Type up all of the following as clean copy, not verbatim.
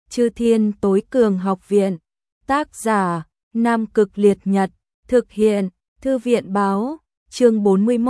Chư Thiên Tối Cường Học Viện. Tác giả: Nam Cực Liệt Nhật. Thực hiện: Thư viện báo. Chương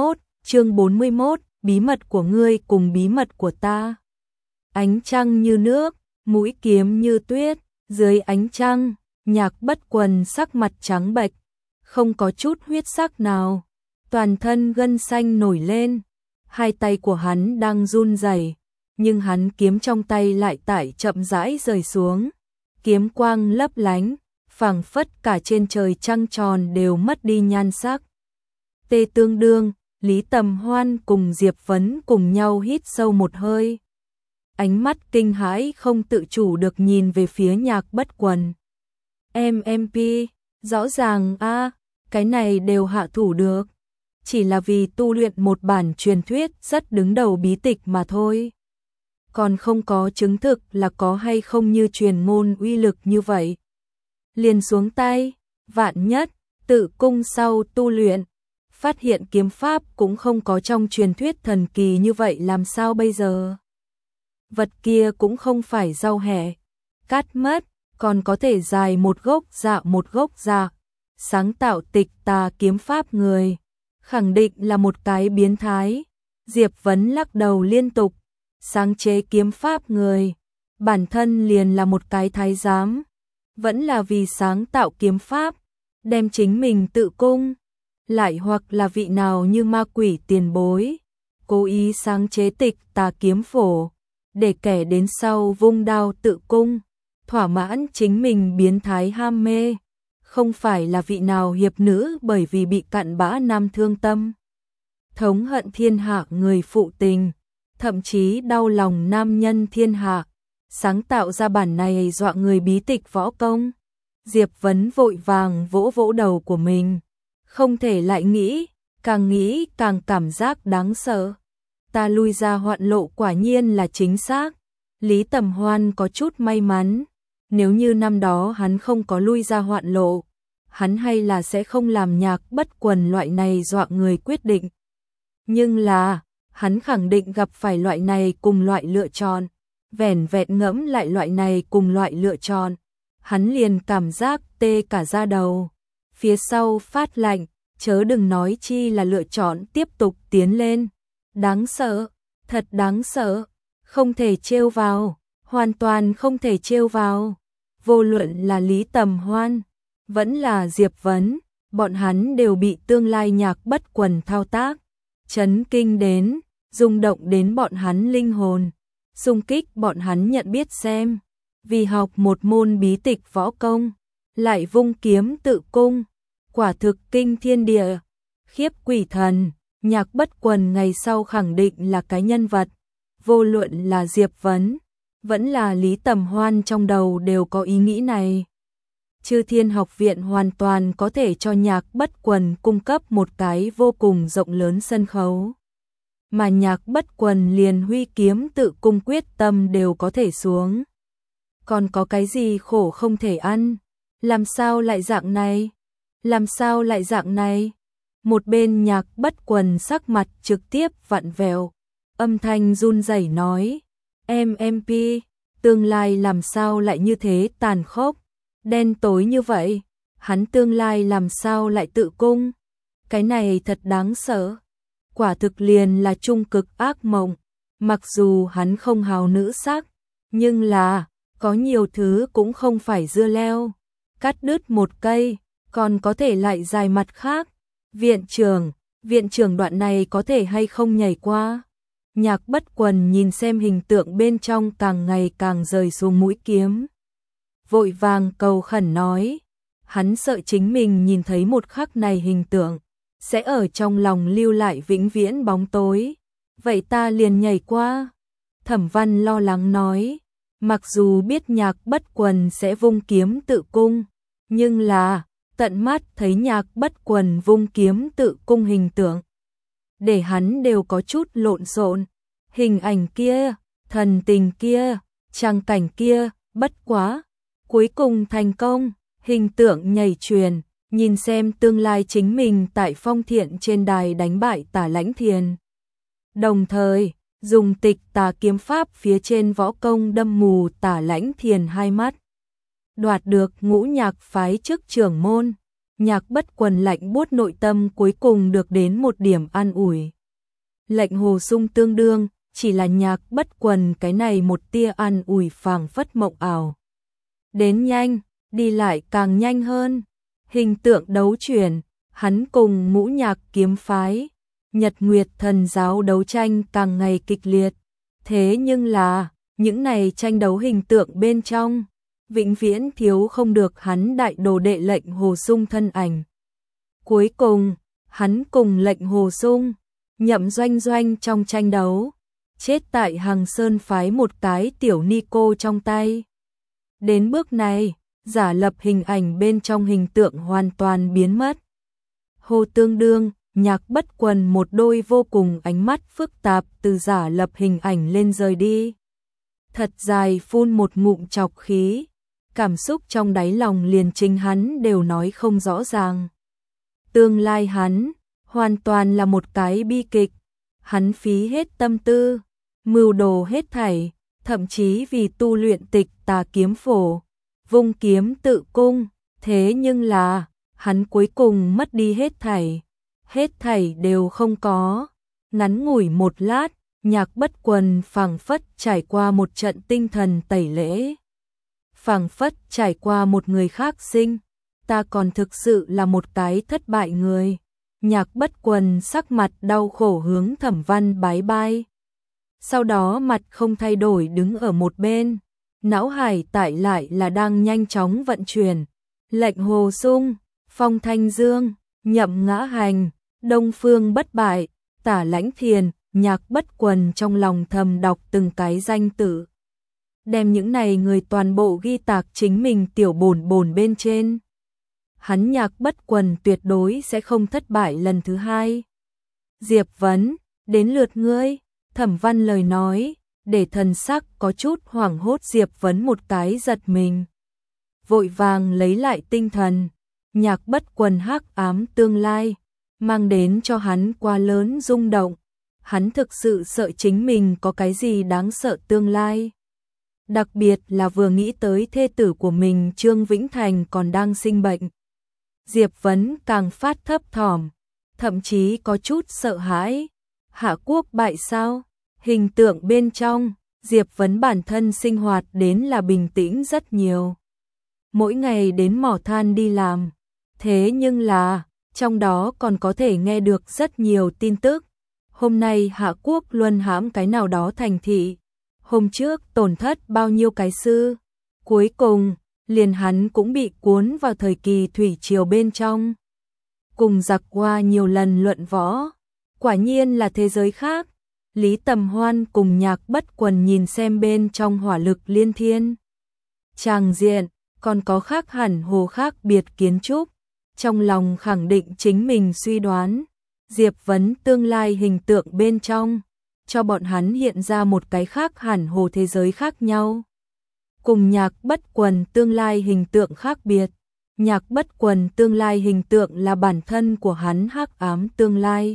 41, bí mật của ngươi cùng bí mật của ta. Ánh trăng như nước, mũi kiếm như tuyết, dưới ánh trăng, Nhạc Bất Quần sắc mặt trắng bệch, không có chút huyết sắc nào, toàn thân gân xanh nổi lên, hai tay của hắn đang run rẩy, nhưng hắn kiếm trong tay lại tại chậm rãi rời xuống, kiếm quang lấp lánh, phảng phất cả trên trời trăng tròn đều mất đi nhan sắc. Tê Tương Đương, Lý Tầm Hoan cùng Diệp Vấn cùng nhau hít sâu một hơi. Ánh mắt kinh hãi không tự chủ được nhìn về phía Nhạc Bất Quần. MP, rõ ràng cái này đều hạ thủ được. Chỉ là vì tu luyện một bản truyền thuyết rất đứng đầu bí tịch mà thôi. Còn không có chứng thực là có hay không như truyền ngôn uy lực như vậy. Liền xuống tay, vạn nhất, tự cung sau tu luyện, phát hiện kiếm pháp cũng không có trong truyền thuyết thần kỳ như vậy làm sao bây giờ? Vật kia cũng không phải rau hẹ, cắt mất, còn có thể dài một gốc dạ. Sáng tạo tịch tà kiếm pháp người, khẳng định là một cái biến thái. Diệp Vấn lắc đầu liên tục, sáng chế kiếm pháp người, bản thân liền là một cái thái giám, vẫn là vì sáng tạo kiếm pháp, đem chính mình tự cung, lại hoặc là vị nào như ma quỷ tiền bối, cố ý sáng chế tịch tà kiếm phổ, để kẻ đến sau vung đao tự cung, thỏa mãn chính mình biến thái ham mê, không phải là vị nào hiệp nữ bởi vì bị cặn bã nam thương tâm, thống hận thiên hạ người phụ tình, thậm chí đau lòng nam nhân thiên hạ, sáng tạo ra bản này dọa người bí tịch võ công. Diệp Vấn vội vàng vỗ vỗ đầu của mình, không thể lại nghĩ càng cảm giác đáng sợ. Ta lui ra hoạn lộ quả nhiên là chính xác. Lý Tầm Hoan có chút may mắn, nếu như năm đó hắn không có lui ra hoạn lộ, hắn hay là sẽ không làm Nhạc Bất Quần loại này dọa người quyết định. Nhưng là, hắn khẳng định gặp phải loại này cùng loại lựa chọn, vẻn vẹn ngẫm lại loại này cùng loại lựa chọn, hắn liền cảm giác tê cả da đầu, phía sau phát lạnh, chớ đừng nói chi là lựa chọn tiếp tục tiến lên. Đáng sợ, thật đáng sợ, không thể trêu vào, hoàn toàn không thể trêu vào. Vô luận là Lý Tầm Hoan, vẫn là Diệp Vấn, bọn hắn đều bị tương lai Nhạc Bất Quần thao tác, chấn kinh đến, rung động đến bọn hắn linh hồn, xung kích bọn hắn nhận biết xem, vì học một môn bí tịch võ công, lại vung kiếm tự cung, quả thực kinh thiên địa, khiếp quỷ thần. Nhạc Bất Quần ngày sau khẳng định là cái nhân vật, vô luận là Diệp Vấn, vẫn là Lý Tầm Hoan trong đầu đều có ý nghĩ này. Chư Thiên Học Viện hoàn toàn có thể cho Nhạc Bất Quần cung cấp một cái vô cùng rộng lớn sân khấu. Mà Nhạc Bất Quần liền huy kiếm tự cung quyết tâm đều có thể xuống. Còn có cái gì khổ không thể ăn? Làm sao lại dạng này? Làm sao lại dạng này? Một bên Nhạc Bất Quần sắc mặt trực tiếp vặn vẹo, âm thanh run rẩy nói, MP, tương lai làm sao lại như thế tàn khốc, đen tối như vậy, hắn tương lai làm sao lại tự cung, cái này thật đáng sợ, quả thực liền là trung cực ác mộng, mặc dù hắn không hào nữ sắc, nhưng là, có nhiều thứ cũng không phải dưa leo, cắt đứt một cây, còn có thể lại dài mặt khác. Viện trưởng đoạn này có thể hay không nhảy qua? Nhạc Bất Quần nhìn xem hình tượng bên trong càng ngày càng rời xuống mũi kiếm. Vội vàng cầu khẩn nói, hắn sợ chính mình nhìn thấy một khắc này hình tượng, sẽ ở trong lòng lưu lại vĩnh viễn bóng tối. Vậy ta liền nhảy qua. Thẩm Văn lo lắng nói, mặc dù biết Nhạc Bất Quần sẽ vung kiếm tự cung, nhưng là tận mắt thấy Nhạc Bất Quần vung kiếm tự cung hình tượng, để hắn đều có chút lộn xộn. Hình ảnh kia, thần tình kia, trang cảnh kia, bất quá, cuối cùng thành công, hình tượng nhảy truyền, nhìn xem tương lai chính mình tại Phong Thiện trên đài đánh bại Tả Lãnh Thiền. Đồng thời, dùng Tịch Tà kiếm pháp phía trên võ công đâm mù Tả Lãnh Thiền hai mắt. Đoạt được Ngũ Nhạc phái chức trưởng môn, Nhạc Bất Quần lạnh buốt nội tâm cuối cùng được đến một điểm an ủi. Lệnh Hồ Sung tương đương, chỉ là Nhạc Bất Quần cái này một tia an ủi phảng phất mộng ảo. Đến nhanh, đi lại càng nhanh hơn. Hình tượng đấu chuyển, hắn cùng Ngũ Nhạc kiếm phái, Nhật Nguyệt thần giáo đấu tranh càng ngày kịch liệt. Thế nhưng là, những này tranh đấu hình tượng bên trong, vĩnh viễn thiếu không được hắn đại đồ đệ Lệnh Hồ Sung thân ảnh. Cuối cùng, hắn cùng Lệnh Hồ Sung, Nhậm Doanh Doanh trong tranh đấu, chết tại Hằng Sơn phái một cái tiểu ni cô trong tay. Đến bước này, giả lập hình ảnh bên trong hình tượng hoàn toàn biến mất. Hồ Tương Đương, Nhạc Bất Quần một đôi vô cùng ánh mắt phức tạp từ giả lập hình ảnh lên rời đi. Thật dài phun một ngụm trọc khí, cảm xúc trong đáy lòng liền chính hắn đều nói không rõ ràng. Tương lai hắn, hoàn toàn là một cái bi kịch, hắn phí hết tâm tư, mưu đồ hết thảy, thậm chí vì tu luyện Tịch Tà kiếm phổ, vung kiếm tự cung, thế nhưng là, hắn cuối cùng mất đi hết thảy đều không có. Ngắn ngủi một lát, Nhạc Bất Quần phảng phất trải qua một trận tinh thần tẩy lễ. Phảng phất trải qua một người khác sinh, ta còn thực sự là một cái thất bại người. Nhạc Bất Quần sắc mặt đau khổ hướng Thẩm Văn bái bai. Sau đó mặt không thay đổi đứng ở một bên, não hải tại lại là đang nhanh chóng vận chuyển. Lệnh Hồ Sung, Phong Thanh Dương, Nhậm Ngã Hành, Đông Phương Bất Bại, Tả Lãnh Thiền, Nhạc Bất Quần trong lòng thầm đọc từng cái danh tự. Đem những này người toàn bộ ghi tạc chính mình tiểu bổn bổn bên trên. Hắn Nhạc Bất Quần tuyệt đối sẽ không thất bại lần thứ hai. Diệp Vấn, đến lượt ngươi. Thẩm Văn lời nói, để thần sắc có chút hoảng hốt Diệp Vấn một cái giật mình. Vội vàng lấy lại tinh thần, Nhạc Bất Quần hắc ám tương lai, mang đến cho hắn quá lớn rung động. Hắn thực sự sợ chính mình có cái gì đáng sợ tương lai. Đặc biệt là vừa nghĩ tới thê tử của mình Trương Vĩnh Thành còn đang sinh bệnh. Diệp Vấn càng phát thấp thỏm, thậm chí có chút sợ hãi. Hạ quốc bại sao? Hình tượng bên trong, Diệp Vấn bản thân sinh hoạt đến là bình tĩnh rất nhiều. Mỗi ngày đến mỏ than đi làm. Thế nhưng là, trong đó còn có thể nghe được rất nhiều tin tức. Hôm nay Hạ quốc luân hãm cái nào đó thành thị. Hôm trước tổn thất bao nhiêu cái sư. Cuối cùng, liền hắn cũng bị cuốn vào thời kỳ thủy triều bên trong. Cùng giặc qua nhiều lần luận võ. Quả nhiên là thế giới khác. Lý Tầm Hoan cùng Nhạc Bất Quần nhìn xem bên trong hỏa lực liên thiên. Tràng diện, còn có khác hẳn hồ khác biệt kiến trúc. Trong lòng khẳng định chính mình suy đoán. Diệp Vấn tương lai hình tượng bên trong, cho bọn hắn hiện ra một cái khác hẳn hồ thế giới khác nhau. Cùng Nhạc Bất Quần tương lai hình tượng khác biệt. Nhạc Bất Quần tương lai hình tượng là bản thân của hắn hắc ám tương lai.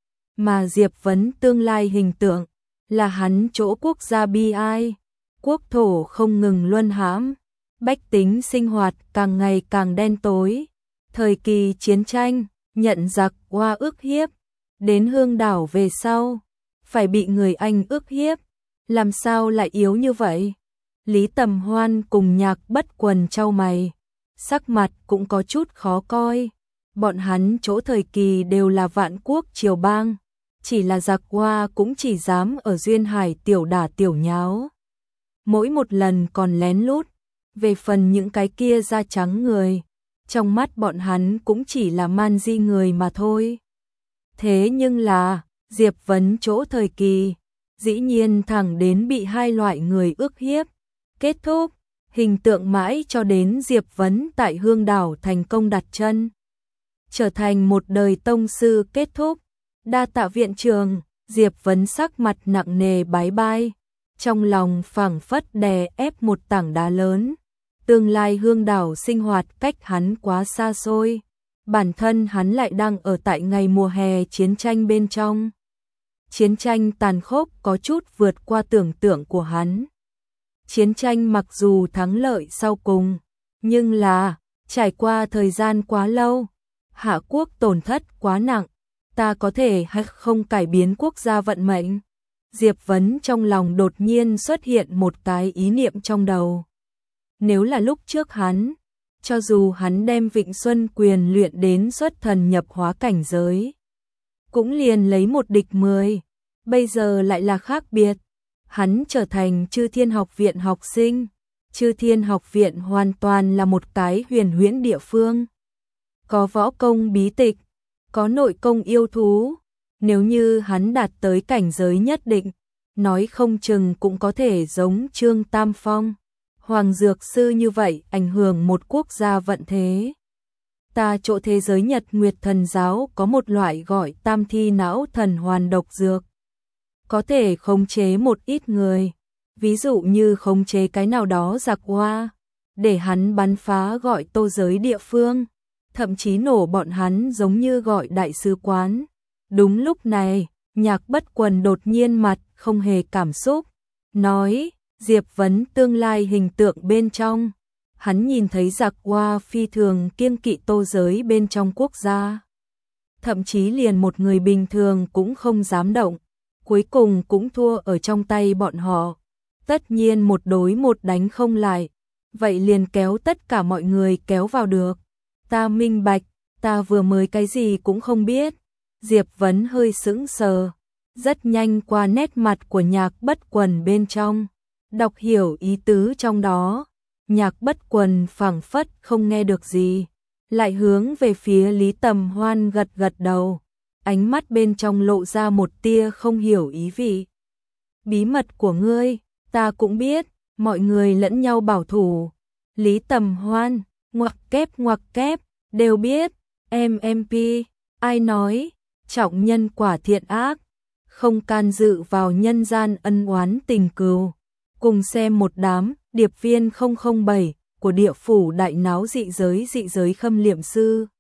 Mà Diệp Vấn tương lai hình tượng là hắn chỗ quốc gia bi ai, quốc thổ không ngừng luân hãm, bách tính sinh hoạt càng ngày càng đen tối. Thời kỳ chiến tranh, nhận giặc Hoa ức hiếp, đến Hương đảo về sau, phải bị người Anh ức hiếp, làm sao lại yếu như vậy? Lý Tầm Hoan cùng Nhạc Bất Quần chau mày, sắc mặt cũng có chút khó coi. Bọn hắn chỗ thời kỳ đều là vạn quốc triều bang, chỉ là giặc Hoa cũng chỉ dám ở duyên hải tiểu đả tiểu nháo. Mỗi một lần còn lén lút, về phần những cái kia da trắng người, trong mắt bọn hắn cũng chỉ là man di người mà thôi. Thế nhưng là, Diệp Vấn chỗ thời kỳ, dĩ nhiên thẳng đến bị hai loại người ức hiếp. Kết thúc, hình tượng mãi cho đến Diệp Vấn tại Hương đảo thành công đặt chân. Trở thành một đời tông sư kết thúc. Đa tạ viện trường, Diệp Vấn sắc mặt nặng nề bái bai. Trong lòng phảng phất đè ép một tảng đá lớn. Tương lai Hương đảo sinh hoạt cách hắn quá xa xôi. Bản thân hắn lại đang ở tại ngày mùa hè chiến tranh bên trong. Chiến tranh tàn khốc có chút vượt qua tưởng tượng của hắn. Chiến tranh mặc dù thắng lợi sau cùng, nhưng là trải qua thời gian quá lâu, Hạ quốc tổn thất quá nặng, ta có thể hay không cải biến quốc gia vận mệnh? Diệp Vấn trong lòng đột nhiên xuất hiện một cái ý niệm trong đầu. Nếu là lúc trước hắn, cho dù hắn đem Vịnh Xuân Quyền luyện đến xuất thần nhập hóa cảnh giới, cũng liền lấy một địch 10, bây giờ lại là khác biệt. Hắn trở thành Chư Thiên Học Viện học sinh, Chư Thiên Học Viện hoàn toàn là một cái huyền huyễn địa phương. Có võ công bí tịch, có nội công yêu thú, nếu như hắn đạt tới cảnh giới nhất định, nói không chừng cũng có thể giống Trương Tam Phong, Hoàng Dược Sư như vậy ảnh hưởng một quốc gia vận thế. Ta chỗ thế giới Nhật Nguyệt Thần Giáo có một loại gọi Tam Thi Não Thần Hoàn độc dược, có thể khống chế một ít người, ví dụ như khống chế cái nào đó giặc hoa, để hắn bắn phá gọi tô giới địa phương, thậm chí nổ bọn hắn giống như gọi đại sứ quán. Đúng lúc này, Nhạc Bất Quần đột nhiên mặt không hề cảm xúc, nói, Diệp Vấn tương lai hình tượng bên trong. Hắn nhìn thấy giặc hoa phi thường kiêng kỵ tô giới bên trong quốc gia. Thậm chí liền một người bình thường cũng không dám động, cuối cùng cũng thua ở trong tay bọn họ. Tất nhiên một đối một đánh không lại, vậy liền kéo tất cả mọi người kéo vào được. Ta minh bạch, ta vừa mới cái gì cũng không biết. Diệp Vấn hơi sững sờ, rất nhanh qua nét mặt của Nhạc Bất Quần bên trong, đọc hiểu ý tứ trong đó. Nhạc Bất Quần phảng phất không nghe được gì, lại hướng về phía Lý Tầm Hoan gật gật đầu, ánh mắt bên trong lộ ra một tia không hiểu ý vị. Bí mật của ngươi, ta cũng biết, mọi người lẫn nhau bảo thủ. Lý Tầm Hoan, ngoặc kép, đều biết, MMP, ai nói, trọng nhân quả thiện ác, không can dự vào nhân gian ân oán tình cừu. Cùng xem một đám điệp viên 007 của địa phủ đại náo dị giới Khâm Liệm Sư.